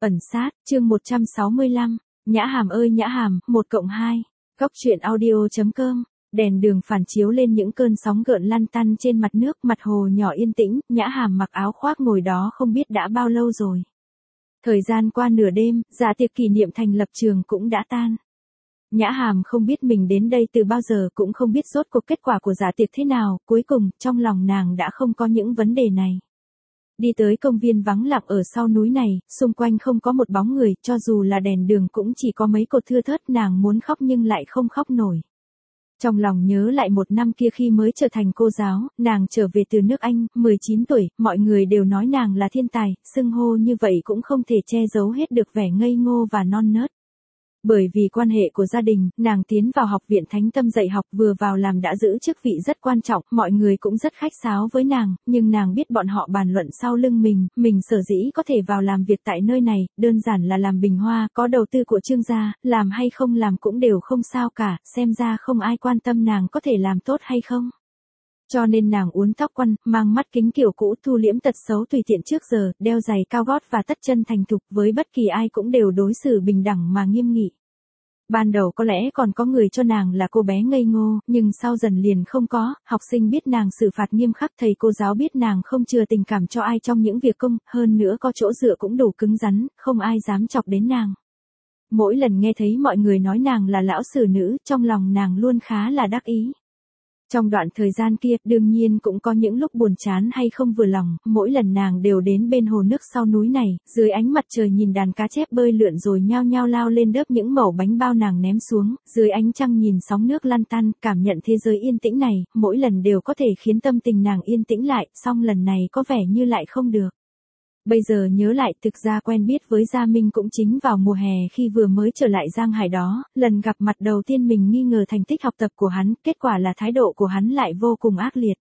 Ẩn sát, chương 165, Nhã Hàm ơi Nhã Hàm, 1+2, Góc truyện audio.com, đèn đường phản chiếu lên những cơn sóng gợn lăn tăn trên mặt nước, mặt hồ nhỏ yên tĩnh, Nhã Hàm mặc áo khoác ngồi đó không biết đã bao lâu rồi. Thời gian qua nửa đêm, dạ tiệc kỷ niệm thành lập trường cũng đã tan. Nhã Hàm không biết mình đến đây từ bao giờ, cũng không biết rốt cuộc kết quả của dạ tiệc thế nào, cuối cùng, trong lòng nàng đã không có những vấn đề này. Đi tới công viên vắng lặng ở sau núi này, xung quanh không có một bóng người, cho dù là đèn đường cũng chỉ có mấy cột thưa thớt, nàng muốn khóc nhưng lại không khóc nổi. Trong lòng nhớ lại một năm kia khi mới trở thành cô giáo, nàng trở về từ nước Anh, 19 tuổi, mọi người đều nói nàng là thiên tài, xưng hô như vậy cũng không thể che giấu hết được vẻ ngây ngô và non nớt. Bởi vì quan hệ của gia đình, nàng tiến vào học viện Thánh Tâm dạy học, vừa vào làm đã giữ chức vị rất quan trọng, mọi người cũng rất khách sáo với nàng, nhưng nàng biết bọn họ bàn luận sau lưng mình sở dĩ có thể vào làm việc tại nơi này, đơn giản là làm bình hoa, có đầu tư của Trương gia, làm hay không làm cũng đều không sao cả, xem ra không ai quan tâm nàng có thể làm tốt hay không. Cho nên nàng uốn tóc quăn, mang mắt kính kiểu cũ, thu liễm tật xấu tùy tiện trước giờ, đeo giày cao gót và tất chân thành thục, với bất kỳ ai cũng đều đối xử bình đẳng mà nghiêm nghị. Ban đầu có lẽ còn có người cho nàng là cô bé ngây ngô, nhưng sau dần liền không có, học sinh biết nàng xử phạt nghiêm khắc, thầy cô giáo biết nàng không chừa tình cảm cho ai trong những việc công, hơn nữa có chỗ dựa cũng đủ cứng rắn, không ai dám chọc đến nàng. Mỗi lần nghe thấy mọi người nói nàng là lão sử nữ, trong lòng nàng luôn khá là đắc ý. Trong đoạn thời gian kia, đương nhiên cũng có những lúc buồn chán hay không vừa lòng, mỗi lần nàng đều đến bên hồ nước sau núi này, dưới ánh mặt trời nhìn đàn cá chép bơi lượn rồi nhao nhao lao lên đớp những mẩu bánh bao nàng ném xuống, dưới ánh trăng nhìn sóng nước lăn tăn, cảm nhận thế giới yên tĩnh này, mỗi lần đều có thể khiến tâm tình nàng yên tĩnh lại, song lần này có vẻ như lại không được. Bây giờ nhớ lại, thực ra quen biết với Gia Minh cũng chính vào mùa hè khi vừa mới trở lại Giang Hải đó, lần gặp mặt đầu tiên mình nghi ngờ thành tích học tập của hắn, kết quả là thái độ của hắn lại vô cùng ác liệt.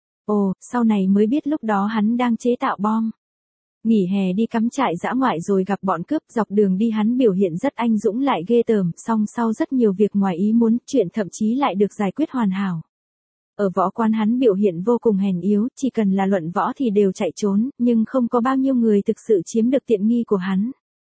Ồ, sau này mới biết lúc đó hắn đang chế tạo bom. Nghỉ hè đi cắm trại dã ngoại rồi gặp bọn cướp, dọc đường đi hắn biểu hiện rất anh dũng lại ghê tởm, song sau rất nhiều việc ngoài ý muốn, chuyện thậm chí lại được giải quyết hoàn hảo. Ở võ quán hắn biểu hiện vô cùng hèn yếu, chỉ cần là luận võ thì đều chạy trốn, nhưng không có bao nhiêu người thực sự chiếm được tiện nghi của hắn.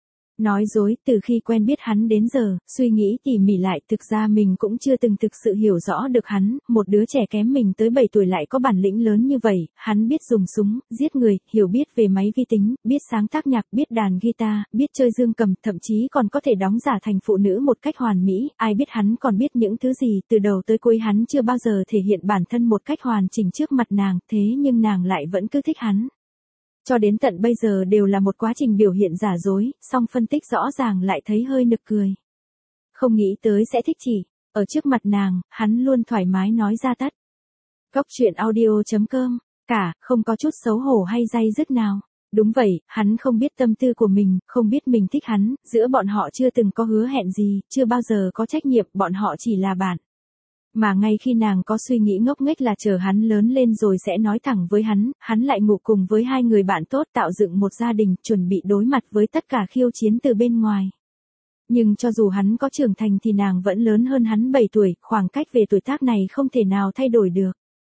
Nói dối, từ khi quen biết hắn đến giờ, suy nghĩ tỉ mỉ lại, thực ra mình cũng chưa từng thực sự hiểu rõ được hắn, một đứa trẻ kém mình tới 7 tuổi lại có bản lĩnh lớn như vậy, hắn biết dùng súng, giết người, hiểu biết về máy vi tính, biết sáng tác nhạc, biết đàn guitar, biết chơi dương cầm, thậm chí còn có thể đóng giả thành phụ nữ một cách hoàn mỹ, ai biết hắn còn biết những thứ gì, từ đầu tới cuối hắn chưa bao giờ thể hiện bản thân một cách hoàn chỉnh trước mặt nàng, thế nhưng nàng lại vẫn cứ thích hắn. Cho đến tận bây giờ đều là một quá trình biểu hiện giả dối, song phân tích rõ ràng lại thấy hơi nực cười. Không nghĩ tới sẽ thích chỉ, ở trước mặt nàng, hắn luôn thoải mái nói ra tất. Góc truyện audio.com, không có chút xấu hổ hay day dứt nào. Đúng vậy, hắn không biết tâm tư của mình, không biết mình thích hắn, giữa bọn họ chưa từng có hứa hẹn gì, chưa bao giờ có trách nhiệm, bọn họ chỉ là bạn. Mà ngay khi nàng có suy nghĩ ngốc nghếch là chờ hắn lớn lên rồi sẽ nói thẳng với hắn lại ngủ cùng với hai người bạn tốt tạo dựng một gia đình, chuẩn bị đối mặt với tất cả khiêu chiến từ bên ngoài. Nhưng cho dù hắn có trưởng thành thì nàng vẫn lớn hơn hắn 7 tuổi, khoảng cách về tuổi tác này không thể nào thay đổi được.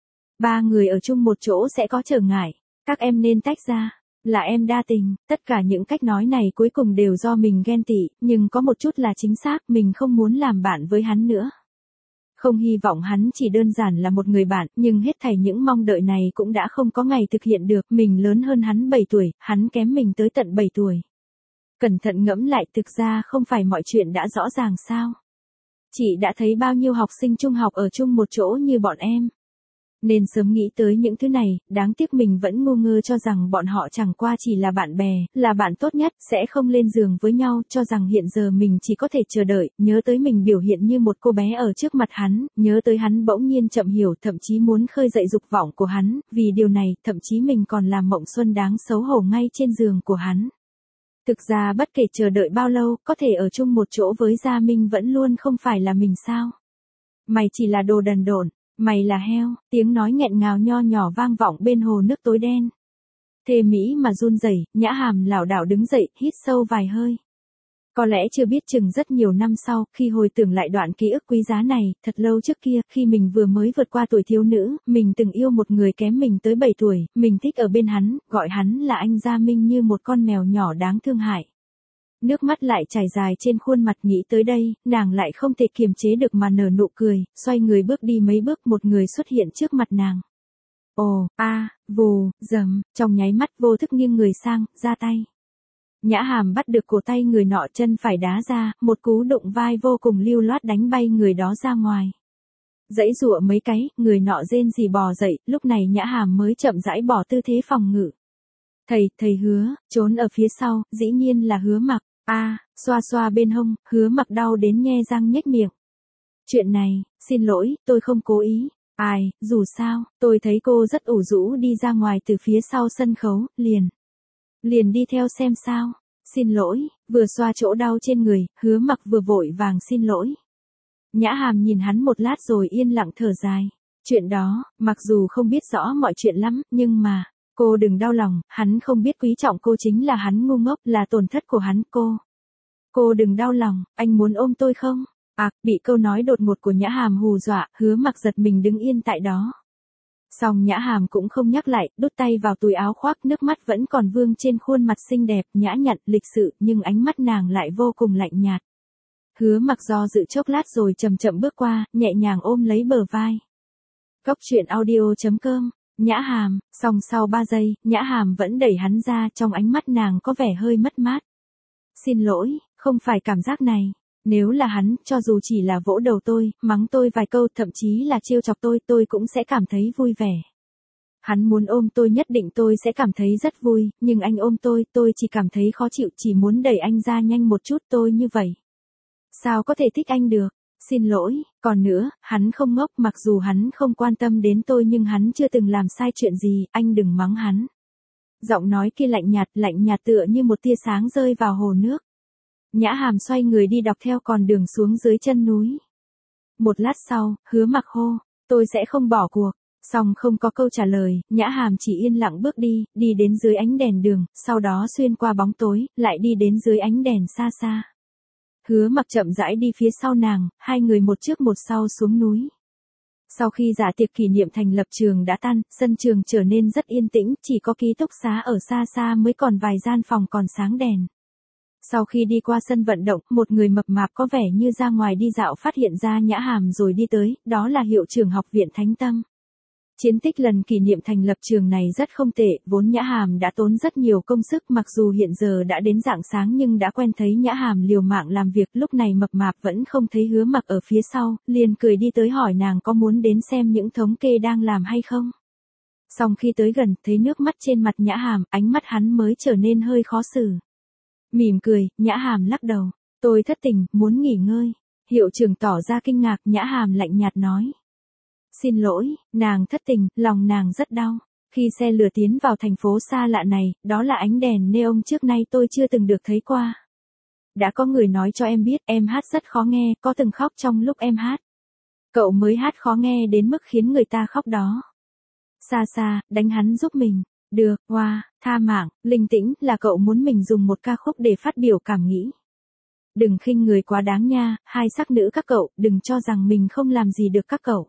Ba người ở chung một chỗ sẽ có trở ngại, các em nên tách ra, là em đa tình, tất cả những cách nói này cuối cùng đều do mình ghen tị, nhưng có một chút là chính xác, mình không muốn làm bạn với hắn nữa. Không hy vọng hắn chỉ đơn giản là một người bạn, nhưng hết thảy những mong đợi này cũng đã không có ngày thực hiện được, mình lớn hơn hắn 7 tuổi, hắn kém mình tới tận 7 tuổi. Cẩn thận ngẫm lại, thực ra không phải mọi chuyện đã rõ ràng sao? Chị đã thấy bao nhiêu học sinh trung học ở chung một chỗ như bọn em. Nên sớm nghĩ tới những thứ này, đáng tiếc mình vẫn ngu ngơ cho rằng bọn họ chẳng qua chỉ là bạn bè, là bạn tốt nhất, sẽ không lên giường với nhau, cho rằng hiện giờ mình chỉ có thể chờ đợi, nhớ tới mình biểu hiện như một cô bé ở trước mặt hắn, nhớ tới hắn bỗng nhiên chậm hiểu, thậm chí muốn khơi dậy dục vọng của hắn, vì điều này, thậm chí mình còn làm mộng xuân đáng xấu hổ ngay trên giường của hắn. Thực ra bất kể chờ đợi bao lâu, có thể ở chung một chỗ với Gia Minh vẫn luôn không phải là mình sao? Mày chỉ là đồ đần độn. Mày là heo, tiếng nói nghẹn ngào nho nhỏ vang vọng bên hồ nước tối đen. Thê mỹ mà run rẩy, Nhã Hàm lảo đảo đứng dậy, hít sâu vài hơi. Có lẽ chưa biết chừng rất nhiều năm sau, khi hồi tưởng lại đoạn ký ức quý giá này, thật lâu trước kia, khi mình vừa mới vượt qua tuổi thiếu nữ, mình từng yêu một người kém mình tới 7 tuổi, mình thích ở bên hắn, gọi hắn là anh Gia Minh như một con mèo nhỏ đáng thương hại. nước mắt lại chảy dài trên khuôn mặt. Nghĩ tới đây, nàng lại không thể kiềm chế được mà nở nụ cười, xoay người bước đi mấy bước, một người xuất hiện trước mặt nàng. Ồ, vù, dầm, trong nháy mắt vô thức nghiêng người sang, ra tay. Nhã Hàm bắt được cổ tay người nọ, chân phải đá ra, một cú đụng vai vô cùng lưu loát đánh bay người đó ra ngoài. Giãy giụa mấy cái, người nọ rên rỉ bò dậy, lúc này Nhã Hàm mới chậm rãi bỏ tư thế phòng ngự. Thầy Hứa, trốn ở phía sau, dĩ nhiên là Hứa Mặc. Xoa xoa bên hông, Hứa Mặc đau đến nhe răng nhếch miệng. Chuyện này, xin lỗi, tôi không cố ý. Dù sao, tôi thấy cô rất ủ rũ đi ra ngoài từ phía sau sân khấu, liền đi theo xem sao. Xin lỗi, vừa xoa chỗ đau trên người, Hứa Mặc vừa vội vàng xin lỗi. Nhã Hàm nhìn hắn một lát rồi yên lặng thở dài. Chuyện đó, mặc dù không biết rõ mọi chuyện lắm, nhưng mà, cô đừng đau lòng, hắn không biết quý trọng cô, chính là hắn ngu ngốc, là tổn thất của hắn. Cô đừng đau lòng, anh muốn ôm tôi không? Bị câu nói đột ngột của Nhã Hàm hù dọa, Hứa Mặc giật mình đứng yên tại đó. Xong Nhã Hàm cũng không nhắc lại, đút tay vào túi áo khoác, nước mắt vẫn còn vương trên khuôn mặt xinh đẹp, nhã nhặn, lịch sự, nhưng ánh mắt nàng lại vô cùng lạnh nhạt. Hứa Mặc do dự chốc lát rồi chậm chậm bước qua, nhẹ nhàng ôm lấy bờ vai. Cốc truyện audio.com, Nhã Hàm, xong sau 3 giây, Nhã Hàm vẫn đẩy hắn ra, trong ánh mắt nàng có vẻ hơi mất mát. Xin lỗi, không phải cảm giác này. Nếu là hắn, cho dù chỉ là vỗ đầu tôi, mắng tôi vài câu, thậm chí là trêu chọc tôi cũng sẽ cảm thấy vui vẻ. Hắn muốn ôm tôi nhất định tôi sẽ cảm thấy rất vui, nhưng anh ôm tôi chỉ cảm thấy khó chịu, chỉ muốn đẩy anh ra nhanh một chút, tôi như vậy. Sao có thể thích anh được? Xin lỗi, còn nữa, hắn không ngốc, mặc dù hắn không quan tâm đến tôi nhưng hắn chưa từng làm sai chuyện gì, anh đừng mắng hắn. Giọng nói kia lạnh nhạt tựa như một tia sáng rơi vào hồ nước. Nhã Hàm xoay người đi dọc theo con đường xuống dưới chân núi. Một lát sau, Hứa Mặc hô, tôi sẽ không bỏ cuộc. Xong không có câu trả lời, Nhã Hàm chỉ yên lặng bước đi đến dưới ánh đèn đường, sau đó xuyên qua bóng tối, lại đi đến dưới ánh đèn xa xa. Hứa Mặc chậm rãi đi phía sau nàng, hai người một trước một sau xuống núi. Sau khi dạ tiệc kỷ niệm thành lập trường đã tan, sân trường trở nên rất yên tĩnh, chỉ có ký túc xá ở xa xa mới còn vài gian phòng còn sáng đèn. Sau khi đi qua sân vận động, một người mập mạp có vẻ như ra ngoài đi dạo phát hiện ra Nhã Hàm rồi đi tới, đó là hiệu trưởng học viện Thánh Tâm. Chiến tích lần kỷ niệm thành lập trường này rất không tệ, vốn Nhã Hàm đã tốn rất nhiều công sức, mặc dù hiện giờ đã đến rạng sáng nhưng đã quen thấy Nhã Hàm liều mạng làm việc, lúc này mập mạp vẫn không thấy Hứa Mặc ở phía sau, liền cười đi tới hỏi nàng có muốn đến xem những thống kê đang làm hay không. Xong khi tới gần, thấy nước mắt trên mặt Nhã Hàm, ánh mắt hắn mới trở nên hơi khó xử. Mỉm cười, Nhã Hàm lắc đầu, tôi thất tình, muốn nghỉ ngơi. Hiệu trưởng tỏ ra kinh ngạc, Nhã Hàm lạnh nhạt nói. Xin lỗi, nàng thất tình, lòng nàng rất đau. Khi xe lửa tiến vào thành phố xa lạ này, đó là ánh đèn neon trước nay tôi chưa từng được thấy qua. Đã có người nói cho em biết, em hát rất khó nghe, có từng khóc trong lúc em hát. Cậu mới hát khó nghe đến mức khiến người ta khóc đó. Xa, đánh hắn giúp mình. Được, tha mạng, linh tĩnh, là cậu muốn mình dùng một ca khúc để phát biểu cảm nghĩ. Đừng khinh người quá đáng nha, hai sắc nữ các cậu, đừng cho rằng mình không làm gì được các cậu.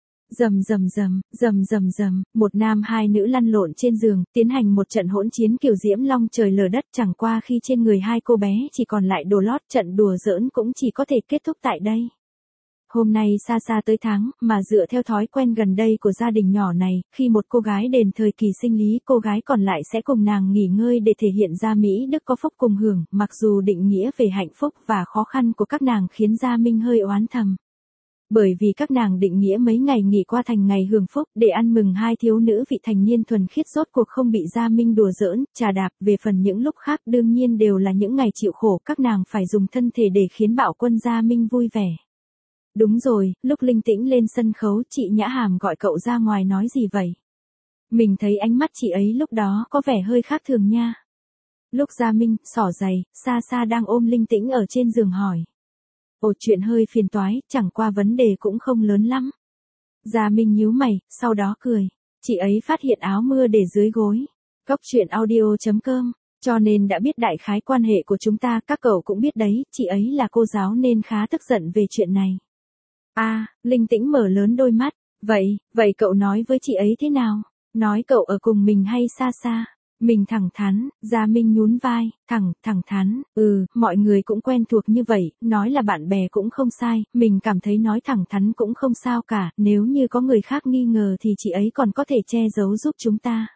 Rầm, một nam hai nữ lăn lộn trên giường, tiến hành một trận hỗn chiến kiểu diễm long trời lở đất, chẳng qua khi trên người hai cô bé chỉ còn lại đồ lót, trận đùa giỡn cũng chỉ có thể kết thúc tại đây. Hôm nay xa tới tháng, mà dựa theo thói quen gần đây của gia đình nhỏ này, khi một cô gái đến thời kỳ sinh lý, cô gái còn lại sẽ cùng nàng nghỉ ngơi để thể hiện ra Mỹ Đức có phúc cùng hưởng, mặc dù định nghĩa về hạnh phúc và khó khăn của các nàng khiến Gia Minh hơi oán thầm. Bởi vì các nàng định nghĩa mấy ngày nghỉ qua thành ngày hưởng phúc, để ăn mừng hai thiếu nữ vị thành niên thuần khiết rốt cuộc không bị Gia Minh đùa giỡn, trà đạp, về phần những lúc khác đương nhiên đều là những ngày chịu khổ, các nàng phải dùng thân thể để khiến bạo quân Gia Minh vui vẻ. Đúng rồi, lúc Linh Tĩnh lên sân khấu, chị Nhã Hàm gọi cậu ra ngoài nói gì vậy? Mình thấy ánh mắt chị ấy lúc đó có vẻ hơi khác thường nha. Lúc Gia Minh, xỏ giày, xa đang ôm Linh Tĩnh ở trên giường hỏi. Ồ, chuyện hơi phiền toái, chẳng qua vấn đề cũng không lớn lắm. Gia Minh nhíu mày, sau đó cười. Chị ấy phát hiện áo mưa để dưới gối. Cốc truyện audio.com, cho nên đã biết đại khái quan hệ của chúng ta, các cậu cũng biết đấy, chị ấy là cô giáo nên khá tức giận về chuyện này. Linh Tĩnh mở lớn đôi mắt. Vậy cậu nói với chị ấy thế nào? Nói cậu ở cùng mình hay xa? Mình thẳng thắn, Gia Minh nhún vai, thẳng thắn, mọi người cũng quen thuộc như vậy, nói là bạn bè cũng không sai, mình cảm thấy nói thẳng thắn cũng không sao cả, nếu như có người khác nghi ngờ thì chị ấy còn có thể che giấu giúp chúng ta.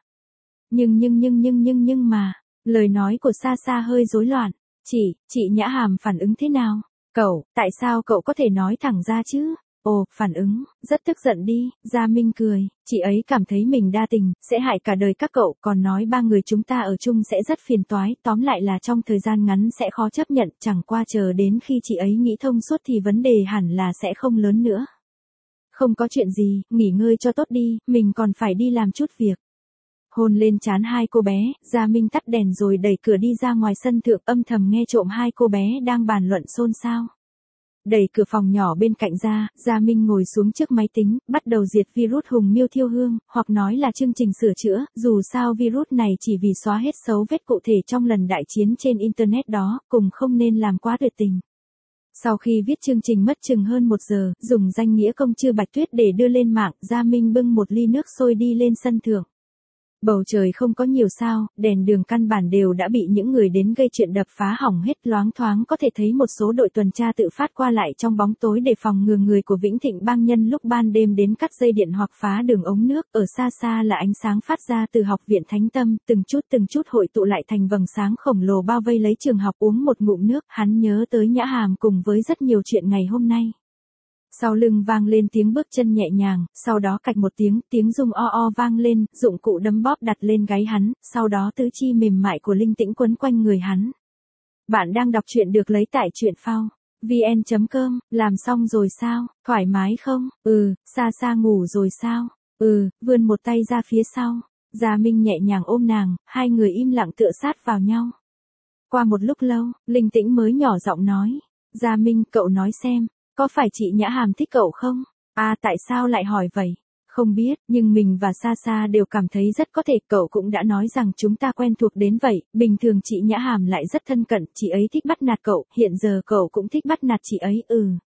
Nhưng mà, lời nói của Sa Sa hơi rối loạn, chị Nhã Hàm phản ứng thế nào? Tại sao cậu có thể nói thẳng ra chứ? Ồ, phản ứng, rất tức giận đi, Gia Minh cười, chị ấy cảm thấy mình đa tình, sẽ hại cả đời các cậu, còn nói ba người chúng ta ở chung sẽ rất phiền toái, tóm lại là trong thời gian ngắn sẽ khó chấp nhận, chẳng qua chờ đến khi chị ấy nghĩ thông suốt thì vấn đề hẳn là sẽ không lớn nữa. Không có chuyện gì, nghỉ ngơi cho tốt đi, mình còn phải đi làm chút việc. Hôn lên trán hai cô bé, Gia Minh tắt đèn rồi đẩy cửa đi ra ngoài sân thượng, âm thầm nghe trộm hai cô bé đang bàn luận xôn xao. Đẩy cửa phòng nhỏ bên cạnh ra, Gia Minh ngồi xuống trước máy tính, bắt đầu diệt virus hùng miêu thiêu hương, hoặc nói là chương trình sửa chữa, dù sao virus này chỉ vì xóa hết dấu vết cụ thể trong lần đại chiến trên Internet đó, cùng không nên làm quá tuyệt tình. Sau khi viết chương trình mất chừng hơn 1 giờ, dùng danh nghĩa công chư Bạch Tuyết để đưa lên mạng, Gia Minh bưng một ly nước sôi đi lên sân thượng. Bầu trời không có nhiều sao, đèn đường căn bản đều đã bị những người đến gây chuyện đập phá hỏng hết, loáng thoáng có thể thấy một số đội tuần tra tự phát qua lại trong bóng tối để phòng ngừa người của Vĩnh Thịnh bang nhân lúc ban đêm đến cắt dây điện hoặc phá đường ống nước, ở xa xa là ánh sáng phát ra từ học viện Thánh Tâm, từng chút hội tụ lại thành vầng sáng khổng lồ bao vây lấy trường học. Uống một ngụm nước, hắn nhớ tới Nhã Hàm cùng với rất nhiều chuyện ngày hôm nay. Sau lưng vang lên tiếng bước chân nhẹ nhàng, sau đó cạch một tiếng rung o vang lên, dụng cụ đấm bóp đặt lên gáy hắn, sau đó tứ chi mềm mại của Linh Tĩnh quấn quanh người hắn. Bạn đang đọc truyện được lấy tại truyện phao.vn.com, làm xong rồi sao, thoải mái không? Sa Sa ngủ rồi sao? Vươn một tay ra phía sau. Gia Minh nhẹ nhàng ôm nàng, hai người im lặng tựa sát vào nhau. Qua một lúc lâu, Linh Tĩnh mới nhỏ giọng nói. Gia Minh, cậu nói xem. Có phải chị Nhã Hàm thích cậu không? Tại sao lại hỏi vậy? Không biết, nhưng mình và Sa Sa đều cảm thấy rất có thể, cậu cũng đã nói rằng chúng ta quen thuộc đến vậy, bình thường chị Nhã Hàm lại rất thân cận, chị ấy thích bắt nạt cậu, hiện giờ cậu cũng thích bắt nạt chị ấy,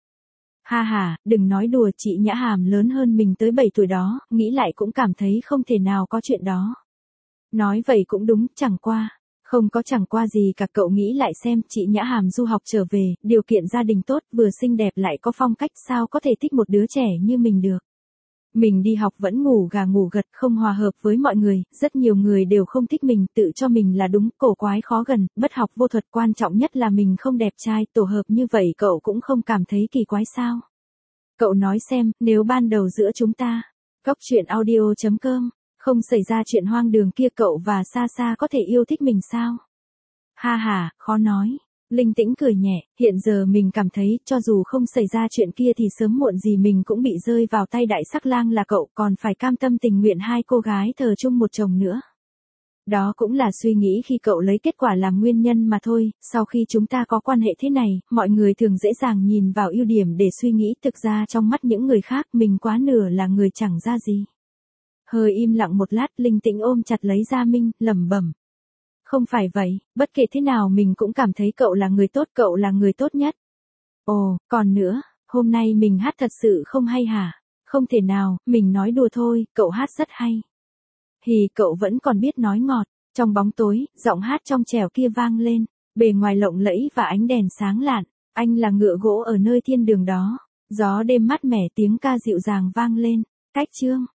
Ha, đừng nói đùa, chị Nhã Hàm lớn hơn mình tới 7 tuổi đó, nghĩ lại cũng cảm thấy không thể nào có chuyện đó. Nói vậy cũng đúng, chẳng qua gì cả, cậu nghĩ lại xem, chị Nhã Hàm du học trở về, điều kiện gia đình tốt, vừa xinh đẹp lại có phong cách, sao có thể thích một đứa trẻ như mình được. Mình đi học vẫn ngủ gà ngủ gật, không hòa hợp với mọi người, rất nhiều người đều không thích mình, tự cho mình là đúng, cổ quái khó gần, bất học vô thuật, quan trọng nhất là mình không đẹp trai, tổ hợp như vậy cậu cũng không cảm thấy kỳ quái sao? Cậu nói xem, nếu ban đầu giữa chúng ta, goctruyện.audio.com, không xảy ra chuyện hoang đường kia, cậu và Sa Sa có thể yêu thích mình sao? Ha, khó nói. Linh Tĩnh cười nhẹ, hiện giờ mình cảm thấy, cho dù không xảy ra chuyện kia thì sớm muộn gì mình cũng bị rơi vào tay đại sắc lang là cậu, còn phải cam tâm tình nguyện hai cô gái thờ chung một chồng nữa. Đó cũng là suy nghĩ khi cậu lấy kết quả làm nguyên nhân mà thôi, sau khi chúng ta có quan hệ thế này, mọi người thường dễ dàng nhìn vào ưu điểm để suy nghĩ, thực ra trong mắt những người khác mình quá nửa là người chẳng ra gì. Hơi im lặng một lát, Linh Tĩnh ôm chặt lấy Gia Minh, lẩm bẩm. Không phải vậy, bất kể thế nào mình cũng cảm thấy cậu là người tốt, cậu là người tốt nhất. Ồ, còn nữa, hôm nay mình hát thật sự không hay hả? Không thể nào, mình nói đùa thôi, cậu hát rất hay. Cậu vẫn còn biết nói ngọt. Trong bóng tối, giọng hát trong trẻo kia vang lên, bề ngoài lộng lẫy và ánh đèn sáng lạn. Anh là ngựa gỗ ở nơi thiên đường đó. Gió đêm mát mẻ, tiếng ca dịu dàng vang lên. Cách chương